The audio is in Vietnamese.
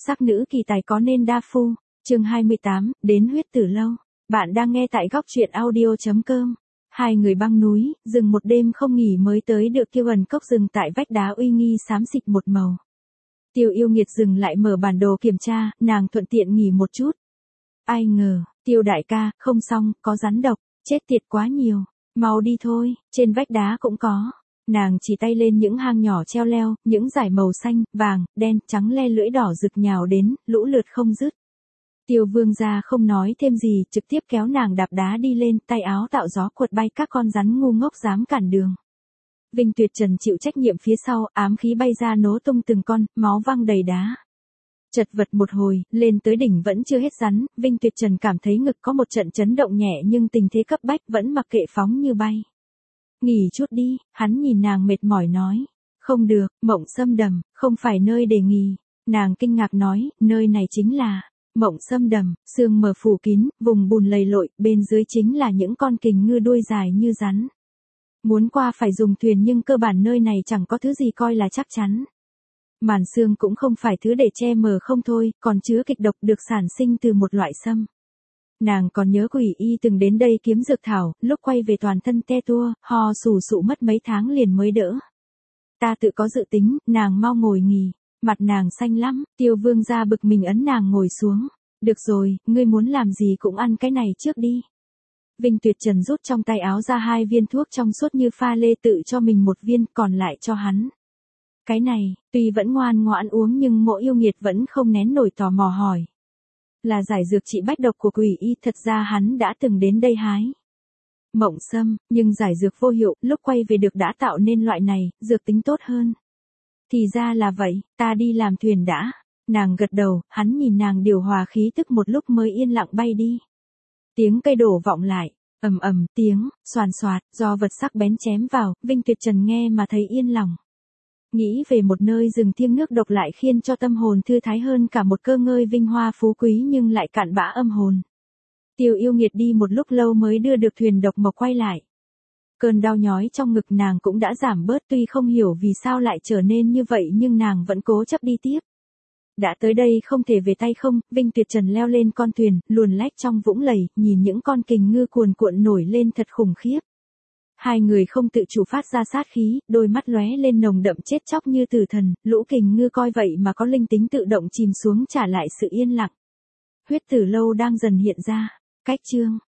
sắc nữ kỳ tài có nên đa phu, chương 28, đến huyết tử lâu. Bạn đang nghe tại góc truyện audio.com. Hai người băng núi, rừng một đêm không nghỉ mới tới được Kiêu Ẩn cốc rừng tại vách đá uy nghi xám xịt một màu. Tiêu Yêu Nghiệt dừng lại mở bản đồ kiểm tra, nàng thuận tiện nghỉ một chút. Ai ngờ, Tiêu đại ca, không xong, có rắn độc, chết tiệt quá nhiều, mau đi thôi, trên vách đá cũng có. Nàng chỉ tay lên những hang nhỏ treo leo, những dải màu xanh, vàng, đen, trắng le lưỡi đỏ rực nhào đến, lũ lượt không dứt. Tiêu Vương gia không nói thêm gì, trực tiếp kéo nàng đạp đá đi lên, tay áo tạo gió quật bay các con rắn ngu ngốc dám cản đường. Vinh Tuyệt Trần chịu trách nhiệm phía sau, ám khí bay ra nổ tung từng con, máu văng đầy đá. Chật vật một hồi, lên tới đỉnh vẫn chưa hết rắn, Vinh Tuyệt Trần cảm thấy ngực có một trận chấn động nhẹ nhưng tình thế cấp bách vẫn mặc kệ phóng như bay. Nghỉ chút đi, hắn nhìn nàng mệt mỏi nói. Không được, Mộng Sâm Đầm, không phải nơi để nghỉ. Nàng kinh ngạc nói, nơi này chính là Mộng Sâm Đầm, sương mờ phủ kín, vùng bùn lầy lội, bên dưới chính là những con kình ngư đuôi dài như rắn. Muốn qua phải dùng thuyền nhưng cơ bản nơi này chẳng có thứ gì coi là chắc chắn. Màn sương cũng không phải thứ để che mờ không thôi, còn chứa kịch độc được sản sinh từ một loại sâm. Nàng còn nhớ Quỷ Y từng đến đây kiếm dược thảo, lúc quay về toàn thân te tua, ho sù sụ mất mấy tháng liền mới đỡ. Ta tự có dự tính, nàng mau ngồi nghỉ. Mặt nàng xanh lắm, Tiêu Vương gia bực mình ấn nàng ngồi xuống. Được rồi, ngươi muốn làm gì cũng ăn cái này trước đi. Vinh Tuyệt Trần rút trong tay áo ra 2 viên thuốc trong suốt như pha lê, tự cho mình 1 viên, còn lại cho hắn. Cái này, tuy vẫn ngoan ngoãn uống nhưng Mộ Yêu Nghiệt vẫn không nén nổi tò mò hỏi. Là giải dược trị bách độc của Quỷ Y, thật ra hắn đã từng đến đây hái mộng sâm, nhưng giải dược vô hiệu, lúc quay về được đã tạo nên loại này, dược tính tốt hơn. Thì ra là vậy, ta đi làm thuyền đã. Nàng gật đầu, hắn nhìn nàng điều hòa khí tức một lúc mới yên lặng bay đi. Tiếng cây đổ vọng lại, ầm ầm tiếng, xoàn xoạt, do vật sắc bén chém vào, Vinh Tuyệt Trần nghe mà thấy yên lòng. Nghĩ về một nơi rừng thiêng nước độc lại khiến cho tâm hồn thư thái hơn cả một cơ ngơi vinh hoa phú quý nhưng lại cạn bã âm hồn. Tiêu Yêu Nghiệt đi một lúc lâu mới đưa được thuyền độc mộc quay lại. Cơn đau nhói trong ngực nàng cũng đã giảm bớt, tuy không hiểu vì sao lại trở nên như vậy nhưng nàng vẫn cố chấp đi tiếp. Đã tới đây không thể về tay không, Vinh Tuyệt Trần leo lên con thuyền, luồn lách trong vũng lầy, nhìn những con kình ngư cuồn cuộn nổi lên thật khủng khiếp. Hai người không tự chủ phát ra sát khí, đôi mắt lóe lên nồng đậm chết chóc như tử thần, lũ kình ngư coi vậy mà có linh tính tự động chìm xuống trả lại sự yên lặng. Huyết tử lâu đang dần hiện ra. Cách chương